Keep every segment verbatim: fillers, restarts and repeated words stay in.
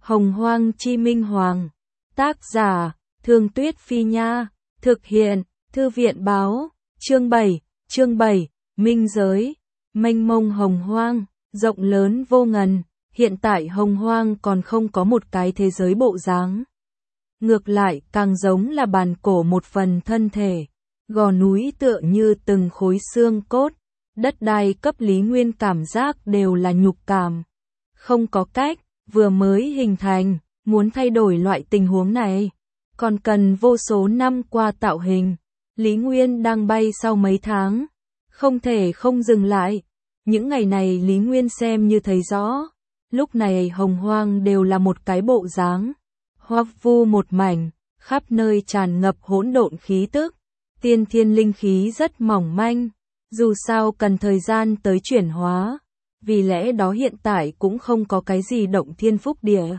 Hồng Hoang Chi Minh Hoàng. Tác giả, Thương Tuyết Phi Nha. Thực hiện, Thư viện Báo. Chương bảy, chương bảy, Minh Giới. Mênh mông Hồng Hoang, rộng lớn vô ngần. Hiện tại Hồng Hoang còn không có một cái thế giới bộ dáng. Ngược lại, càng giống là bàn cổ một phần thân thể. Gò núi tựa như từng khối xương cốt. Đất đai cấp Lý Nguyên cảm giác đều là nhục cảm. Không có cách, vừa mới hình thành, muốn thay đổi loại tình huống này. Còn cần vô số năm qua tạo hình. Lý Nguyên đang bay sau mấy tháng. Không thể không dừng lại. Những ngày này Lý Nguyên xem như thấy rõ. Lúc này Hồng Hoang đều là một cái bộ dáng. Hoang vu một mảnh, khắp nơi tràn ngập hỗn độn khí tức. Tiên thiên linh khí rất mỏng manh. Dù sao cần thời gian tới chuyển hóa. Vì lẽ đó hiện tại cũng không có cái gì động thiên phúc địa.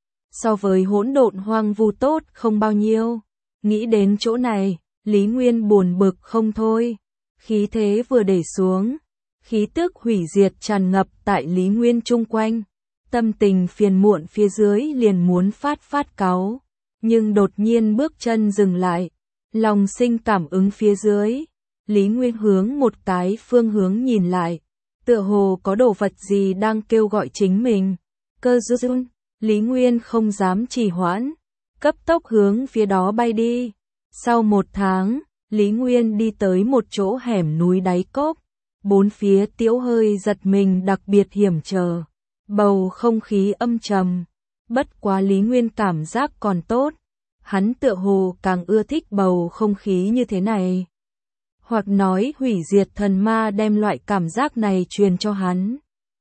So với hỗn độn hoang vu tốt không bao nhiêu. Nghĩ đến chỗ này, Lý Nguyên buồn bực không thôi. Khí thế vừa để xuống. Khí tức hủy diệt tràn ngập tại Lý Nguyên chung quanh. Tâm tình phiền muộn phía dưới liền muốn phát phát cáu. Nhưng đột nhiên bước chân dừng lại. Lòng sinh cảm ứng phía dưới. Lý Nguyên hướng một cái phương hướng nhìn lại. Tựa hồ có đồ vật gì đang kêu gọi chính mình. Cơ duyên, Lý Nguyên không dám trì hoãn. Cấp tốc hướng phía đó bay đi. Sau một tháng, Lý Nguyên đi tới một chỗ hẻm núi đáy cốc. Bốn phía tiễu hơi giật mình đặc biệt hiểm trở. Bầu không khí âm trầm. Bất quá Lý Nguyên cảm giác còn tốt. Hắn tựa hồ càng ưa thích bầu không khí như thế này. Hoặc nói hủy diệt thần ma đem loại cảm giác này truyền cho hắn.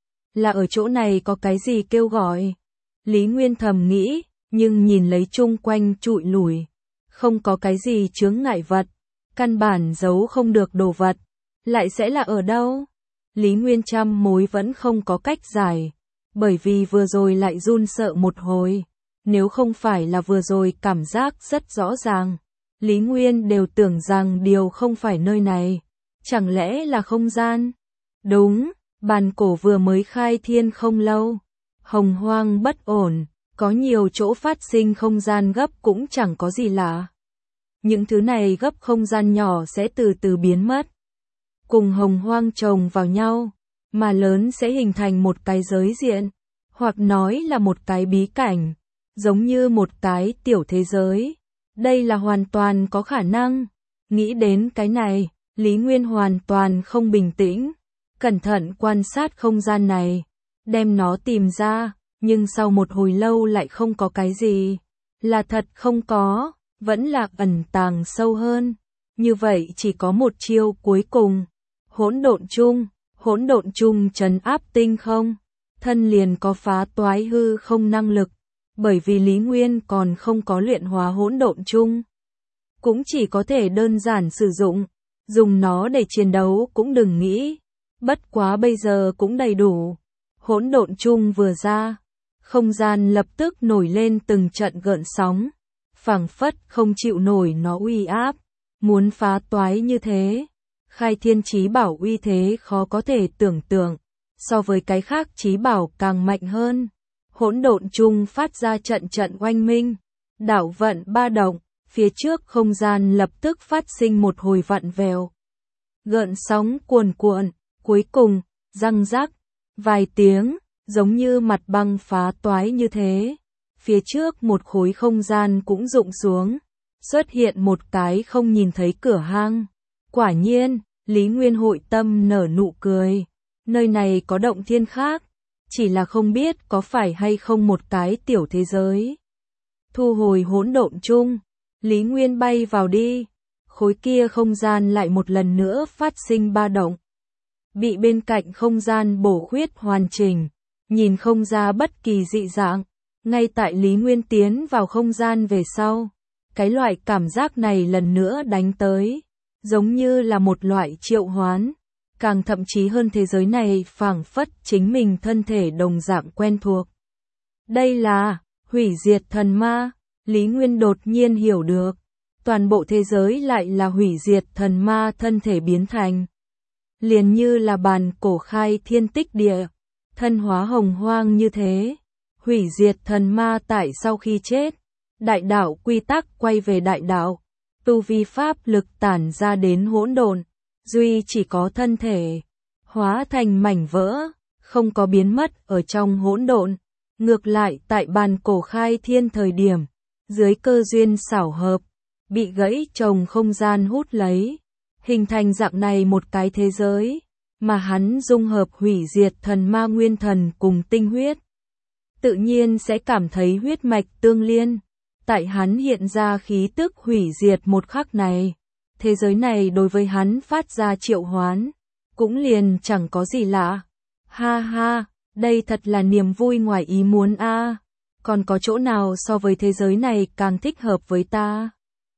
Là ở chỗ này có cái gì kêu gọi. Lý Nguyên thầm nghĩ, nhưng nhìn lấy chung quanh trụi lủi. Không có cái gì chướng ngại vật. Căn bản giấu không được đồ vật. Lại sẽ là ở đâu? Lý Nguyên trăm mối vẫn không có cách giải. Bởi vì vừa rồi lại run sợ một hồi. Nếu không phải là vừa rồi cảm giác rất rõ ràng. Lý Nguyên đều tưởng rằng điều không phải nơi này. Chẳng lẽ là không gian? Đúng, bàn cổ vừa mới khai thiên không lâu. Hồng Hoang bất ổn, có nhiều chỗ phát sinh không gian gấp cũng chẳng có gì lạ. Những thứ này gấp không gian nhỏ sẽ từ từ biến mất. Cùng Hồng Hoang chồng vào nhau, mà lớn sẽ hình thành một cái giới diện, hoặc nói là một cái bí cảnh, giống như một cái tiểu thế giới. Đây là hoàn toàn có khả năng. Nghĩ đến cái này, Lý Nguyên hoàn toàn không bình tĩnh. Cẩn thận quan sát không gian này. Đem nó tìm ra. Nhưng sau một hồi lâu lại không có cái gì. Là thật không có. Vẫn là ẩn tàng sâu hơn. Như vậy chỉ có một chiêu cuối cùng. Hỗn độn chung. Hỗn độn chung trấn áp tinh không. Thân liền có phá toái hư không năng lực. Bởi vì Lý Nguyên còn không có luyện hóa hỗn độn chung. Cũng chỉ có thể đơn giản sử dụng. Dùng nó để chiến đấu cũng đừng nghĩ. Bất quá bây giờ cũng đầy đủ. Hỗn độn chung vừa ra. Không gian lập tức nổi lên từng trận gợn sóng. Phảng phất không chịu nổi nó uy áp. Muốn phá toái như thế. Khai thiên chí bảo uy thế khó có thể tưởng tượng. So với cái khác chí bảo càng mạnh hơn. Hỗn độn chung phát ra trận trận oanh minh, đảo vận ba động, phía trước không gian lập tức phát sinh một hồi vặn vẹo. Gợn sóng cuồn cuộn, cuối cùng, răng rắc, vài tiếng, giống như mặt băng phá toái như thế. Phía trước một khối không gian cũng rụng xuống, xuất hiện một cái không nhìn thấy cửa hang. Quả nhiên, Lý Nguyên hội tâm nở nụ cười, nơi này có động thiên khác. Chỉ là không biết có phải hay không một cái tiểu thế giới. Thu hồi hỗn độn chung, Lý Nguyên bay vào đi. Khối kia không gian lại một lần nữa phát sinh ba động. Bị bên cạnh không gian bổ khuyết hoàn chỉnh, nhìn không ra bất kỳ dị dạng. Ngay tại Lý Nguyên tiến vào không gian về sau, cái loại cảm giác này lần nữa đánh tới, giống như là một loại triệu hoán. Càng thậm chí hơn thế giới này phảng phất chính mình thân thể đồng dạng quen thuộc. Đây là hủy diệt thần ma. Lý Nguyên đột nhiên hiểu được. Toàn bộ thế giới lại là hủy diệt thần ma thân thể biến thành. Liền như là bàn cổ khai thiên tích địa. Thân hóa Hồng Hoang như thế. hủy diệt thần ma tại sau khi chết. Đại đạo quy tắc quay về đại đạo, tu vi pháp lực tản ra đến hỗn độn, duy chỉ có thân thể hóa thành mảnh vỡ, không có biến mất ở trong hỗn độn. Ngược lại tại bàn cổ khai thiên thời điểm, dưới cơ duyên xảo hợp, bị gãy trồng không gian hút lấy, hình thành dạng này một cái thế giới, mà hắn dung hợp hủy diệt thần ma nguyên thần cùng tinh huyết. Tự nhiên sẽ cảm thấy huyết mạch tương liên. Tại hắn hiện ra khí tức hủy diệt một khắc này, thế giới này đối với hắn phát ra triệu hoán, cũng liền chẳng có gì lạ. Ha ha, đây thật là niềm vui ngoài ý muốn a. À. Còn có chỗ nào so với thế giới này càng thích hợp với ta?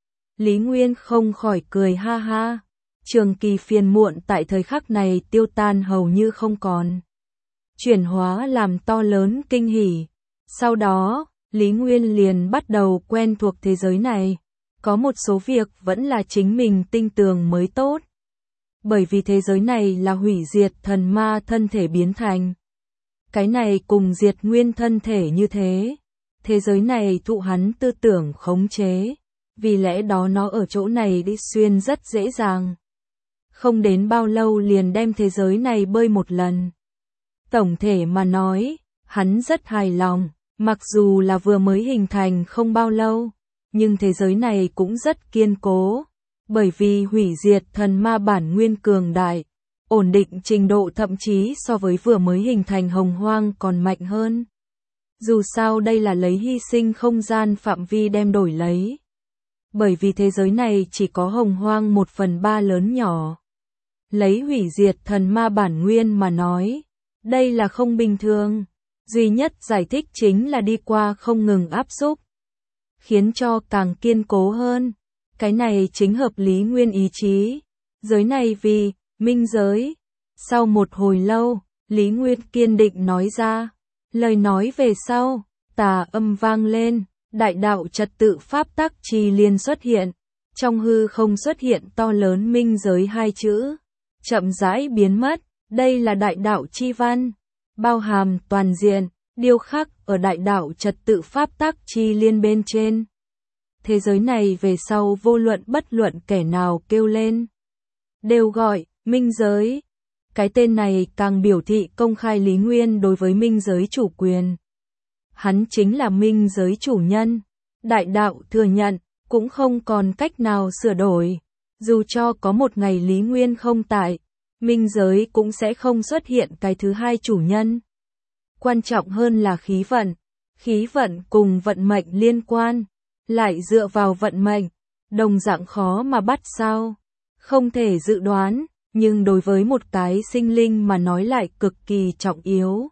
Lý Nguyên không khỏi cười ha ha. Trường kỳ phiền muộn tại thời khắc này tiêu tan hầu như không còn. Chuyển hóa làm to lớn kinh hỉ. Sau đó, Lý Nguyên liền bắt đầu quen thuộc thế giới này. Có một số việc vẫn là chính mình tinh tường mới tốt. Bởi vì thế giới này là hủy diệt thần ma thân thể biến thành. Cái này cùng diệt nguyên thân thể như thế. Thế giới này thụ hắn tư tưởng khống chế. Vì lẽ đó nó ở chỗ này đi xuyên rất dễ dàng. Không đến bao lâu liền đem thế giới này bơi một lần. Tổng thể mà nói, hắn rất hài lòng. Mặc dù là vừa mới hình thành không bao lâu, nhưng thế giới này cũng rất kiên cố. Bởi vì hủy diệt thần ma bản nguyên cường đại, ổn định trình độ thậm chí so với vừa mới hình thành hồng hoang còn mạnh hơn. Dù sao đây là lấy hy sinh không gian phạm vi đem đổi lấy. Bởi vì thế giới này chỉ có hồng hoang một phần ba lớn nhỏ. Lấy hủy diệt thần ma bản nguyên mà nói, đây là không bình thường. Duy nhất giải thích chính là đi qua không ngừng áp xúc, khiến cho càng kiên cố hơn. Cái này chính hợp Lý Nguyên ý chí. Giới này vì minh giới. Sau một hồi lâu, Lý Nguyên kiên định nói ra. Lời nói về sau, tà âm vang lên, đại đạo trật tự pháp tắc chi liên xuất hiện. Trong hư không xuất hiện to lớn minh giới hai chữ. Chậm rãi biến mất, đây là đại đạo chi văn. Bao hàm toàn diện, điêu khắc ở đại đạo trật tự pháp tắc chi liên bên trên. Thế giới này về sau vô luận bất luận kẻ nào kêu lên, đều gọi minh giới. Cái tên này càng biểu thị công khai Lý Nguyên đối với minh giới chủ quyền. Hắn chính là minh giới chủ nhân. Đại đạo thừa nhận, cũng không còn cách nào sửa đổi. Dù cho có một ngày Lý Nguyên không tại, minh giới cũng sẽ không xuất hiện cái thứ hai chủ nhân. Quan trọng hơn là khí vận. Khí vận cùng vận mệnh liên quan, lại dựa vào vận mệnh, đồng dạng khó mà bắt sao. Không thể dự đoán, nhưng đối với một cái sinh linh mà nói lại cực kỳ trọng yếu.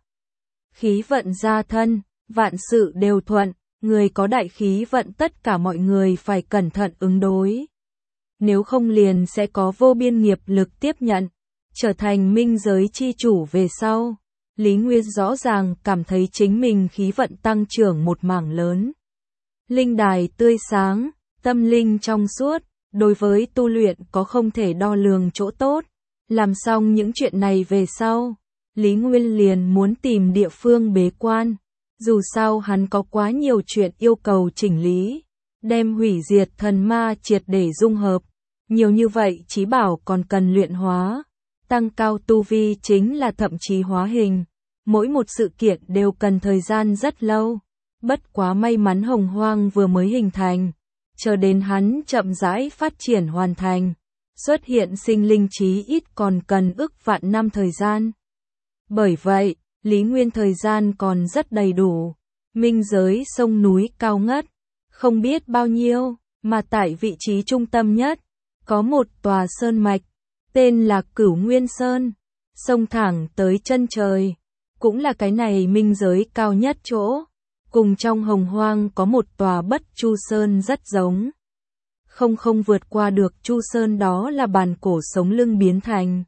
Khí vận gia thân, vạn sự đều thuận, người có đại khí vận tất cả mọi người phải cẩn thận ứng đối. Nếu không liền sẽ có vô biên nghiệp lực tiếp nhận, trở thành minh giới chi chủ về sau. Lý Nguyên rõ ràng cảm thấy chính mình khí vận tăng trưởng một mảng lớn. Linh đài tươi sáng, tâm linh trong suốt, đối với tu luyện có không thể đo lường chỗ tốt. Làm xong những chuyện này về sau, Lý Nguyên liền muốn tìm địa phương bế quan. Dù sao hắn có quá nhiều chuyện yêu cầu chỉnh lý, đem hủy diệt thần ma triệt để dung hợp. Nhiều như vậy chí bảo còn cần luyện hóa, tăng cao tu vi chính là thậm chí hóa hình. Mỗi một sự kiện đều cần thời gian rất lâu. Bất quá may mắn hồng hoang vừa mới hình thành, chờ đến hắn chậm rãi phát triển hoàn thành, xuất hiện sinh linh chí ít còn cần ức vạn năm thời gian. Bởi vậy, Lý Nguyên thời gian còn rất đầy đủ. Minh giới sông núi cao ngất, không biết bao nhiêu, mà tại vị trí trung tâm nhất, có một tòa sơn mạch, tên là Cửu Nguyên Sơn, sông thẳng tới chân trời, cũng là cái này minh giới cao nhất chỗ. Cùng trong hồng hoang có một tòa Bất Chu Sơn rất giống. Không không vượt qua được Chu Sơn đó là bàn cổ sống lưng biến thành.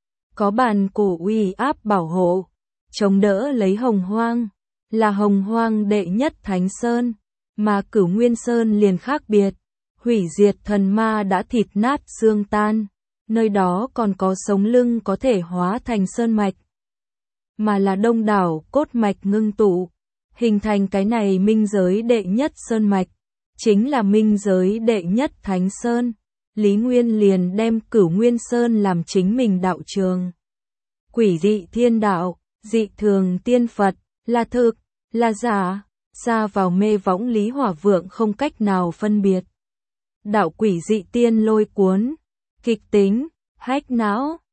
Có bàn cổ uy áp bảo hộ, chống đỡ lấy hồng hoang, là hồng hoang đệ nhất thánh sơn, mà Cửu Nguyên Sơn liền khác biệt. Hủy diệt thần ma đã thịt nát xương tan, nơi đó còn có sống lưng có thể hóa thành sơn mạch, mà là đông đảo cốt mạch ngưng tụ, hình thành cái này minh giới đệ nhất sơn mạch, chính là minh giới đệ nhất Thánh Sơn. Lý Nguyên liền đem Cửu Nguyên Sơn làm chính mình đạo trường. Quỷ dị thiên đạo, dị thường tiên Phật, là thực, là giả, xa vào mê võng Lý Hỏa Vượng không cách nào phân biệt. Đạo quỷ dị tiên lôi cuốn, kịch tính, hách não,